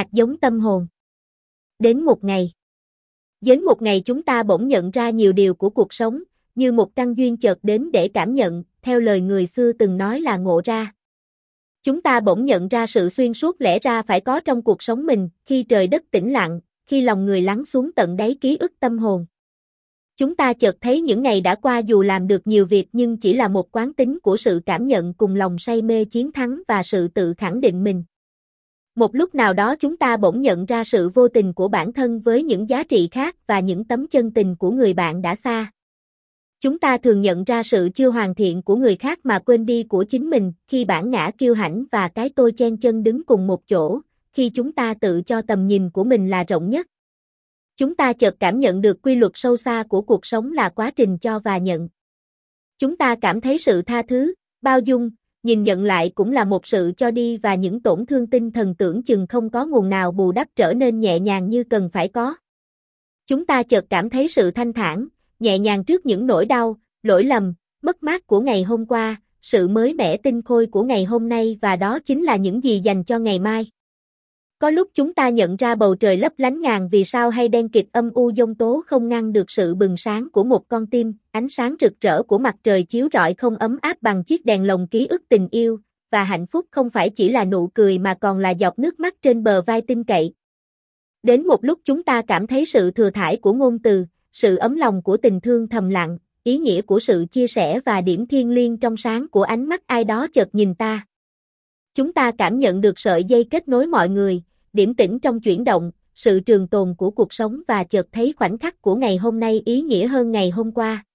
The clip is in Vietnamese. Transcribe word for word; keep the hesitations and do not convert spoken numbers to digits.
Hạt giống tâm hồn. Đến một ngày. Đến một ngày chúng ta bỗng nhận ra nhiều điều của cuộc sống, như một căn duyên chợt đến để cảm nhận, theo lời người xưa từng nói là ngộ ra. Chúng ta bỗng nhận ra sự xuyên suốt lẽ ra phải có trong cuộc sống mình, khi trời đất tĩnh lặng, khi lòng người lắng xuống tận đáy ký ức tâm hồn. Chúng ta chợt thấy những ngày đã qua dù làm được nhiều việc nhưng chỉ là một quán tính của sự cảm nhận cùng lòng say mê chiến thắng và sự tự khẳng định mình. Một lúc nào đó chúng ta bỗng nhận ra sự vô tình của bản thân với những giá trị khác và những tấm chân tình của người bạn đã xa. Chúng ta thường nhận ra sự chưa hoàn thiện của người khác mà quên đi của chính mình, khi bản ngã kiêu hãnh và cái tôi chen chân đứng cùng một chỗ, khi chúng ta tự cho tầm nhìn của mình là rộng nhất. Chúng ta chợt cảm nhận được quy luật sâu xa của cuộc sống là quá trình cho và nhận. Chúng ta cảm thấy sự tha thứ, bao dung, nhìn nhận lại cũng là một sự cho đi và những tổn thương tinh thần tưởng chừng không có nguồn nào bù đắp trở nên nhẹ nhàng như cần phải có. Chúng ta chợt cảm thấy sự thanh thản, nhẹ nhàng trước những nỗi đau, lỗi lầm, mất mát của ngày hôm qua, sự mới mẻ tinh khôi của ngày hôm nay và đó chính là những gì dành cho ngày mai. Có lúc chúng ta nhận ra bầu trời lấp lánh ngàn vì sao hay đen kịt âm u giông tố không ngăn được sự bừng sáng của một con tim, ánh sáng rực rỡ của mặt trời chiếu rọi không ấm áp bằng chiếc đèn lồng ký ức tình yêu, và hạnh phúc không phải chỉ là nụ cười mà còn là giọt nước mắt trên bờ vai tin cậy. Đến một lúc chúng ta cảm thấy sự thừa thãi của ngôn từ, sự ấm lòng của tình thương thầm lặng, ý nghĩa của sự chia sẻ và điểm thiêng liêng trong sáng của ánh mắt ai đó chợt nhìn ta. Chúng ta cảm nhận được sợi dây kết nối mọi người, điểm tĩnh trong chuyển động, sự trường tồn của cuộc sống và chợt thấy khoảnh khắc của ngày hôm nay ý nghĩa hơn ngày hôm qua.